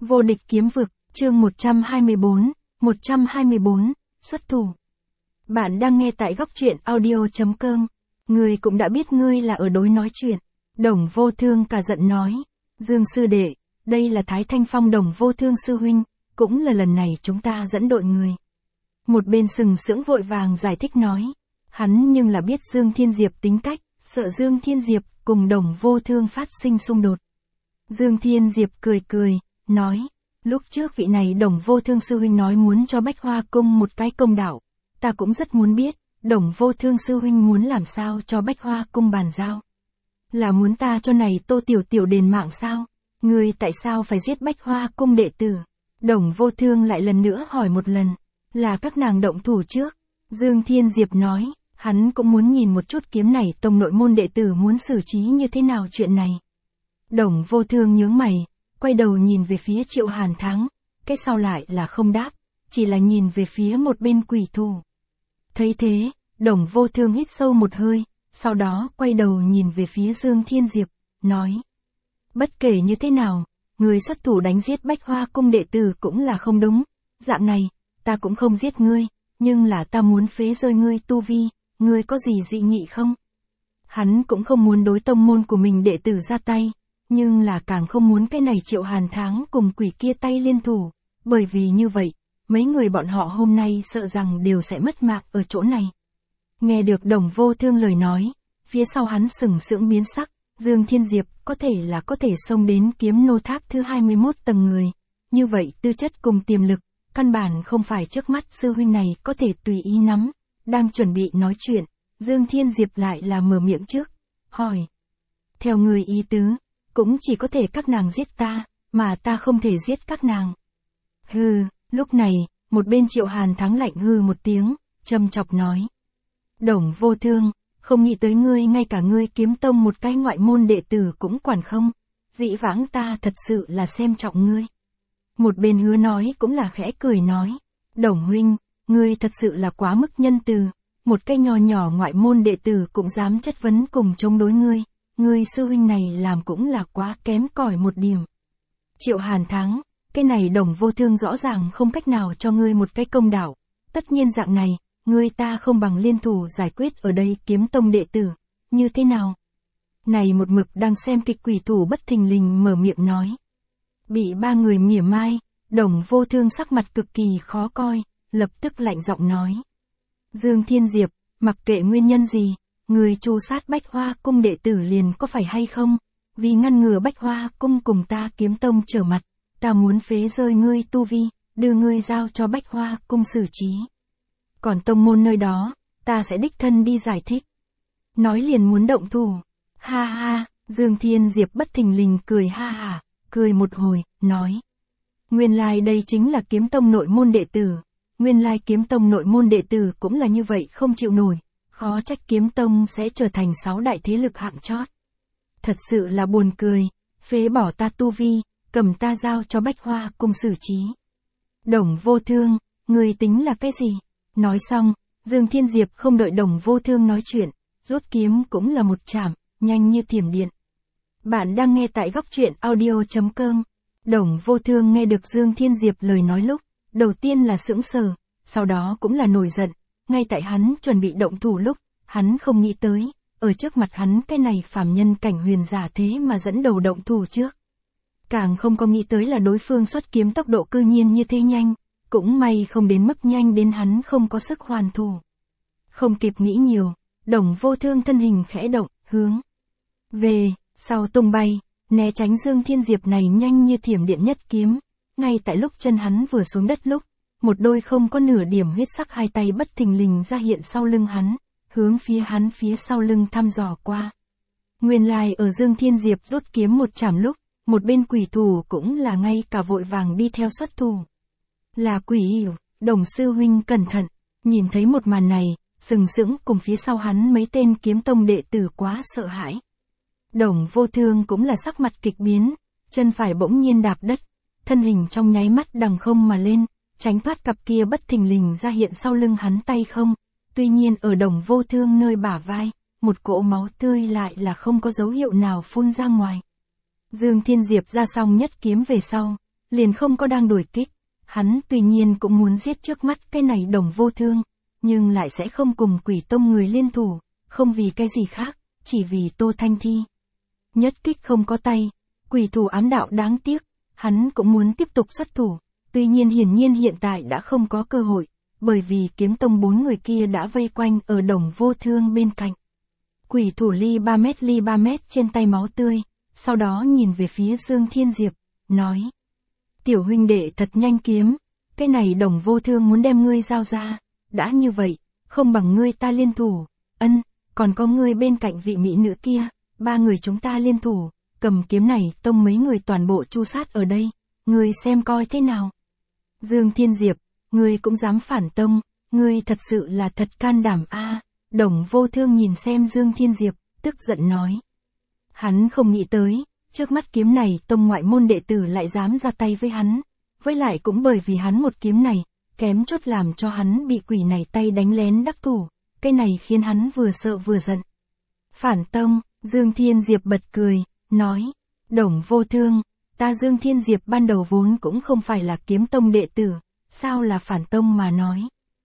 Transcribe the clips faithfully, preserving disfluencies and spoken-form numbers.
Vô địch kiếm vực, chương một trăm hai mươi tư, một trăm hai mươi tư, xuất thủ. Bạn đang nghe tại góc truyện audio chấm com. Ngươi cũng đã biết ngươi là ở đối nói chuyện. Đồng Vô Thương cả giận nói. Dương sư đệ, đây là Thái Thanh Phong Đồng Vô Thương sư huynh, cũng là lần này chúng ta dẫn đội người. Một bên sừng sững vội vàng giải thích nói. Hắn nhưng là biết Dương Thiên Diệp tính cách, sợ Dương Thiên Diệp cùng Đồng Vô Thương phát sinh xung đột. Dương Thiên Diệp cười cười, nói. Lúc trước vị này Đồng Vô Thương sư huynh nói muốn cho Bách Hoa Cung một cái công đạo. Ta cũng rất muốn biết, Đồng Vô Thương sư huynh muốn làm sao cho Bách Hoa Cung bàn giao. Là muốn ta cho này Tô Tiểu Tiểu đền mạng sao? Ngươi tại sao phải giết Bách Hoa Cung đệ tử? Đồng Vô Thương lại lần nữa hỏi một lần. Là các nàng động thủ trước. Dương Thiên Diệp nói, hắn cũng muốn nhìn một chút kiếm này tông nội môn đệ tử muốn xử trí như thế nào chuyện này. Đồng Vô Thương nhướng mày, quay đầu nhìn về phía Triệu Hàn Thắng, cái sau lại là không đáp, chỉ là nhìn về phía một bên quỷ thủ. Thấy thế, Đồng Vô Thương hít sâu một hơi, sau đó quay đầu nhìn về phía Dương Thiên Diệp, nói. Bất kể như thế nào, người xuất thủ đánh giết Bách Hoa Cung đệ tử cũng là không đúng, dạng này, ta cũng không giết ngươi, nhưng là ta muốn phế rơi ngươi tu vi, ngươi có gì dị nghị không? Hắn cũng không muốn đối tông môn của mình đệ tử ra tay, nhưng là càng không muốn cái này Triệu Hàn Thắng cùng quỷ kia tay liên thủ, bởi vì như vậy, mấy người bọn họ hôm nay sợ rằng đều sẽ mất mạng ở chỗ này. Nghe được Đồng Vô Thương lời nói, phía sau hắn sừng sững biến sắc, Dương Thiên Diệp có thể là có thể xông đến kiếm nô tháp thứ hai mươi mốt tầng người, như vậy tư chất cùng tiềm lực, căn bản không phải trước mắt sư huynh này có thể tùy ý nắm. Đang chuẩn bị nói chuyện, Dương Thiên Diệp lại là mở miệng trước, hỏi. Theo người ý tứ, cũng chỉ có thể các nàng giết ta, mà ta không thể giết các nàng. Hừ, lúc này, một bên Triệu Hàn Thắng lạnh hừ một tiếng, châm chọc nói. Đồng Vô Thương, không nghĩ tới ngươi ngay cả ngươi kiếm tông một cái ngoại môn đệ tử cũng quản không, dĩ vãng ta thật sự là xem trọng ngươi. Một bên Hứa nói cũng là khẽ cười nói. Đồng huynh, ngươi thật sự là quá mức nhân từ, một cái nho nhỏ ngoại môn đệ tử cũng dám chất vấn cùng chống đối ngươi, ngươi sư huynh này làm cũng là quá kém cỏi một điểm. Triệu Hàn Thắng, cái này Đồng Vô Thương rõ ràng không cách nào cho ngươi một cái công đạo, tất nhiên dạng này, ngươi ta không bằng liên thủ giải quyết ở đây kiếm tông đệ tử, như thế nào? Này một mực đang xem kịch quỷ thủ bất thình lình mở miệng nói. Bị ba người mỉa mai, Đồng Vô Thương sắc mặt cực kỳ khó coi, lập tức lạnh giọng nói. Dương Thiên Diệp, mặc kệ nguyên nhân gì, người tru sát Bách Hoa Cung đệ tử liền có phải hay không? Vì ngăn ngừa Bách Hoa Cung cùng ta kiếm tông trở mặt, ta muốn phế rơi ngươi tu vi, đưa ngươi giao cho Bách Hoa Cung xử trí. Còn tông môn nơi đó, ta sẽ đích thân đi giải thích. Nói liền muốn động thủ. Ha ha, Dương Thiên Diệp bất thình lình cười ha hả, cười một hồi, nói. Nguyên lai đây chính là kiếm tông nội môn đệ tử. Nguyên lai kiếm tông nội môn đệ tử cũng là như vậy không chịu nổi. Khó trách kiếm tông sẽ trở thành sáu đại thế lực hạng chót. Thật sự là buồn cười. Phế bỏ ta tu vi, cầm ta giao cho Bách Hoa Cung xử trí. Đồng Vô Thương, người tính là cái gì? Nói xong, Dương Thiên Diệp không đợi Đồng Vô Thương nói chuyện, rút kiếm cũng là một chảm, nhanh như thiểm điện. Bạn đang nghe tại góc truyện audio chấm com. Đồng Vô Thương nghe được Dương Thiên Diệp lời nói lúc, đầu tiên là sững sờ, sau đó cũng là nổi giận, ngay tại hắn chuẩn bị động thủ lúc, hắn không nghĩ tới, ở trước mặt hắn cái này phàm nhân cảnh huyền giả thế mà dẫn đầu động thủ trước. Càng không có nghĩ tới là đối phương xuất kiếm tốc độ cư nhiên như thế nhanh, cũng may không đến mức nhanh đến hắn không có sức hoàn thủ. Không kịp nghĩ nhiều, Đồng Vô Thương thân hình khẽ động, hướng về sau tung bay, né tránh Dương Thiên Diệp này nhanh như thiểm điện nhất kiếm. Ngay tại lúc chân hắn vừa xuống đất lúc, một đôi không có nửa điểm huyết sắc hai tay bất thình lình ra hiện sau lưng hắn, hướng phía hắn phía sau lưng thăm dò qua. Nguyên lai ở Dương Thiên Diệp rút kiếm một chảm lúc, một bên quỷ thủ cũng là ngay cả vội vàng đi theo xuất thủ. Là quỷ yêu, Đồng sư huynh cẩn thận, nhìn thấy một màn này, sừng sững cùng phía sau hắn mấy tên kiếm tông đệ tử quá sợ hãi. Đồng Vô Thương cũng là sắc mặt kịch biến, chân phải bỗng nhiên đạp đất, thân hình trong nháy mắt đằng không mà lên, tránh thoát cặp kia bất thình lình ra hiện sau lưng hắn tay không, tuy nhiên ở Đồng Vô Thương nơi bả vai, một cỗ máu tươi lại là không có dấu hiệu nào phun ra ngoài. Dương Thiên Diệp ra xong nhất kiếm về sau, liền không có đang đuổi kích. Hắn tuy nhiên cũng muốn giết trước mắt cái này Đồng Vô Thương, nhưng lại sẽ không cùng Quỷ Tông người liên thủ, không vì cái gì khác, chỉ vì Tô Thanh Thi. Nhất kích không có tay, quỷ thủ ám đạo đáng tiếc, hắn cũng muốn tiếp tục xuất thủ, tuy nhiên hiển nhiên hiện tại đã không có cơ hội, bởi vì kiếm tông bốn người kia đã vây quanh ở Đồng Vô Thương bên cạnh. Quỷ thủ ly ba mét ly ba mét trên tay máu tươi, sau đó nhìn về phía Dương Thiên Diệp, nói. Tiểu huynh đệ thật nhanh kiếm, cái này Đồng Vô Thương muốn đem ngươi giao ra, đã như vậy, không bằng ngươi ta liên thủ, ân, còn có ngươi bên cạnh vị mỹ nữ kia, ba người chúng ta liên thủ, cầm kiếm này tông mấy người toàn bộ chu sát ở đây, ngươi xem coi thế nào. Dương Thiên Diệp, ngươi cũng dám phản tông, ngươi thật sự là thật can đảm a. Đồng Vô Thương nhìn xem Dương Thiên Diệp, tức giận nói. Hắn không nghĩ tới, trước mắt kiếm này tông ngoại môn đệ tử lại dám ra tay với hắn, với lại cũng bởi vì hắn một kiếm này, kém chút làm cho hắn bị quỷ này tay đánh lén đắc thủ, cái này khiến hắn vừa sợ vừa giận. Phản tông, Dương Thiên Diệp bật cười, nói, Đồng Vô Thương, ta Dương Thiên Diệp ban đầu vốn cũng không phải là kiếm tông đệ tử, sao là phản tông mà nói.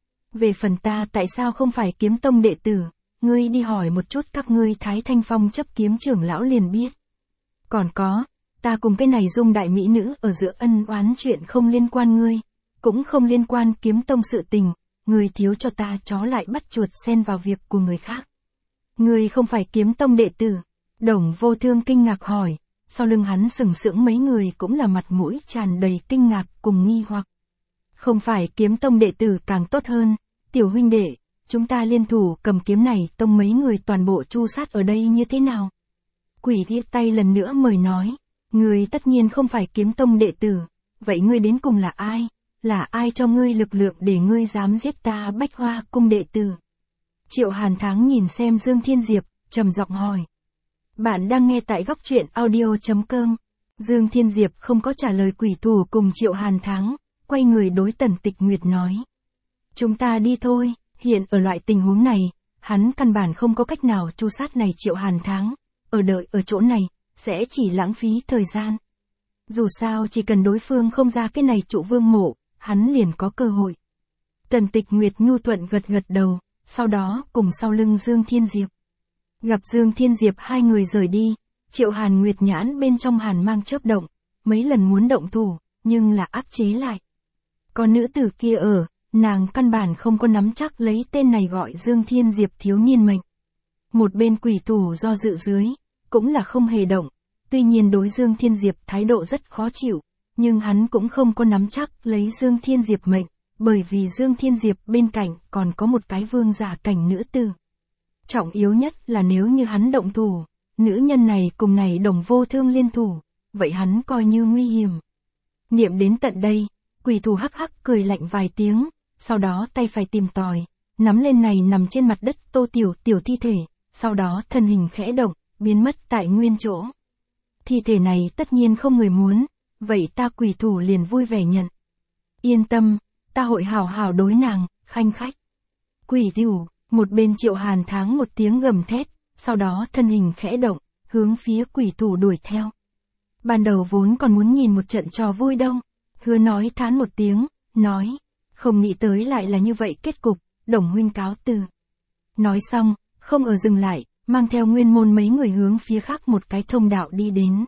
Về phần ta tại sao không phải kiếm tông đệ tử, ngươi đi hỏi một chút các ngươi Thái Thanh Phong chấp kiếm trưởng lão liền biết. Còn có, ta cùng cái này Dung đại mỹ nữ ở giữa ân oán chuyện không liên quan ngươi, cũng không liên quan kiếm tông sự tình, ngươi thiếu cho ta chó lại bắt chuột xen vào việc của người khác. Ngươi không phải kiếm tông đệ tử. Đồng Vô Thương kinh ngạc hỏi, sau lưng hắn sừng sững mấy người cũng là mặt mũi tràn đầy kinh ngạc cùng nghi hoặc. Không phải kiếm tông đệ tử càng tốt hơn, tiểu huynh đệ, chúng ta liên thủ cầm kiếm này tông mấy người toàn bộ chu sát ở đây như thế nào? Quỷ ghi tay lần nữa mời nói, ngươi tất nhiên không phải kiếm tông đệ tử, vậy ngươi đến cùng là ai? Là ai cho ngươi lực lượng để ngươi dám giết ta Bách Hoa cung đệ tử? Triệu Hàn Thắng nhìn xem Dương Thiên Diệp, trầm giọng hỏi. Bạn đang nghe tại góc truyện audio chấm com. Dương Thiên Diệp không có trả lời quỷ thủ cùng Triệu Hàn Thắng, quay người đối Tần Tịch Nguyệt nói. Chúng ta đi thôi, hiện ở loại tình huống này, hắn căn bản không có cách nào chu sát này Triệu Hàn Thắng, ở đợi ở chỗ này, sẽ chỉ lãng phí thời gian. Dù sao chỉ cần đối phương không ra cái này trụ vương mộ, hắn liền có cơ hội. Tần Tịch Nguyệt nhu thuận gật gật đầu, sau đó cùng sau lưng Dương Thiên Diệp. Gặp Dương Thiên Diệp hai người rời đi, Triệu Hàn Nguyệt nhãn bên trong hàn mang chớp động, mấy lần muốn động thủ, nhưng là áp chế lại. Còn nữ tử kia ở, nàng căn bản không có nắm chắc lấy tên này gọi Dương Thiên Diệp thiếu niên mệnh. Một bên quỷ thủ do dự dưới, cũng là không hề động, tuy nhiên đối Dương Thiên Diệp thái độ rất khó chịu, nhưng hắn cũng không có nắm chắc lấy Dương Thiên Diệp mệnh, bởi vì Dương Thiên Diệp bên cạnh còn có một cái vương giả cảnh nữ tử. Trọng yếu nhất là nếu như hắn động thủ, nữ nhân này cùng này Đồng Vô Thương liên thủ, vậy hắn coi như nguy hiểm. Niệm đến tận đây, quỷ thủ hắc hắc cười lạnh vài tiếng, sau đó tay phải tìm tòi, nắm lên này nằm trên mặt đất Tô Tiểu Tiểu thi thể, sau đó thân hình khẽ động, biến mất tại nguyên chỗ. Thi thể này tất nhiên không người muốn, vậy ta quỷ thủ liền vui vẻ nhận. Yên tâm, ta hội hảo hảo đối nàng, khanh khách. Quỷ thủ, một bên Triệu Hàn Thắng một tiếng gầm thét, sau đó thân hình khẽ động, hướng phía quỷ thủ đuổi theo. Ban đầu vốn còn muốn nhìn một trận trò vui đâu, hứa nói thán một tiếng, nói, không nghĩ tới lại là như vậy kết cục, Đồng huynh cáo từ. Nói xong, không ở dừng lại, mang theo nguyên môn mấy người hướng phía khác một cái thông đạo đi đến.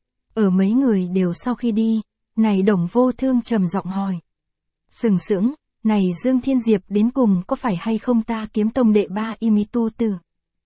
Ở mấy người đều sau khi đi, này Đồng Vô Thương trầm giọng hỏi. Sừng sững, này Dương Thiên Diệp đến cùng có phải hay không ta kiếm tông đệ ba y mi tu tử?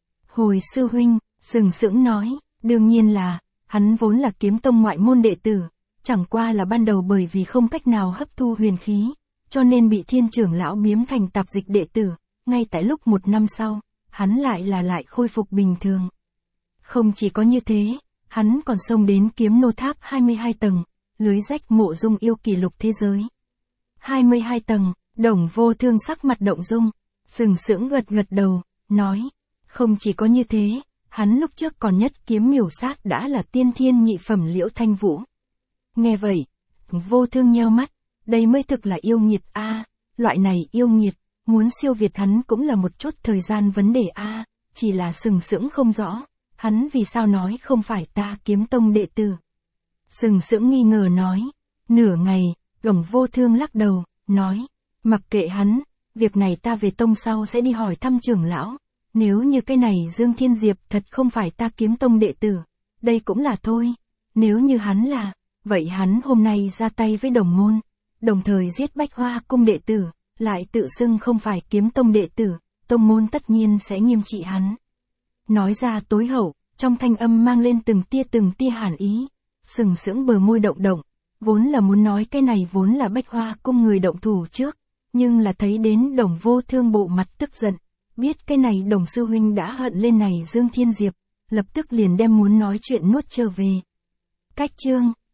Hồi sư huynh, sừng sững nói, đương nhiên là, hắn vốn là kiếm tông ngoại môn đệ tử, chẳng qua là ban đầu bởi vì không cách nào hấp thu huyền khí, cho nên bị thiên trưởng lão biếm thành tạp dịch đệ tử, ngay tại lúc một năm sau, hắn lại là lại khôi phục bình thường. Không chỉ có như thế, hắn còn xông đến kiếm nô tháp hai mươi hai tầng, lưới rách mộ dung yêu kỷ lục thế giới. hai mươi hai tầng, Đồng Vô Thương sắc mặt động dung, sừng sững gật gật đầu, nói, không chỉ có như thế, hắn lúc trước còn nhất kiếm miểu sát đã là tiên thiên nhị phẩm Liễu Thanh Vũ. Nghe vậy, Vô Thương nheo mắt, đây mới thực là yêu nghiệt a, loại này yêu nghiệt, muốn siêu việt hắn cũng là một chút thời gian vấn đề a, chỉ là sừng sững không rõ, hắn vì sao nói không phải ta kiếm tông đệ tử. Sừng sững nghi ngờ nói, Nửa ngày, Đồng Vô Thương lắc đầu, nói, mặc kệ hắn, việc này ta về tông sau sẽ đi hỏi thăm trưởng lão. Nếu như cái này Dương Thiên Diệp thật không phải ta Kiếm Tông đệ tử, đây cũng là thôi. Nếu như hắn là, vậy hắn hôm nay ra tay với đồng môn, đồng thời giết Bách Hoa Cung đệ tử, lại tự xưng không phải Kiếm Tông đệ tử, tông môn tất nhiên sẽ nghiêm trị hắn. Nói ra tối hậu, trong thanh âm mang lên từng tia từng tia hàn ý, sừng sững bờ môi động động, vốn là muốn nói cái này vốn là Bách Hoa Cung người động thủ trước, nhưng là thấy đến Đồng Vô Thương bộ mặt tức giận, biết cái này Đồng sư huynh đã hận lên này Dương Thiên Diệp, lập tức liền đem muốn nói chuyện nuốt trở về. Cách chương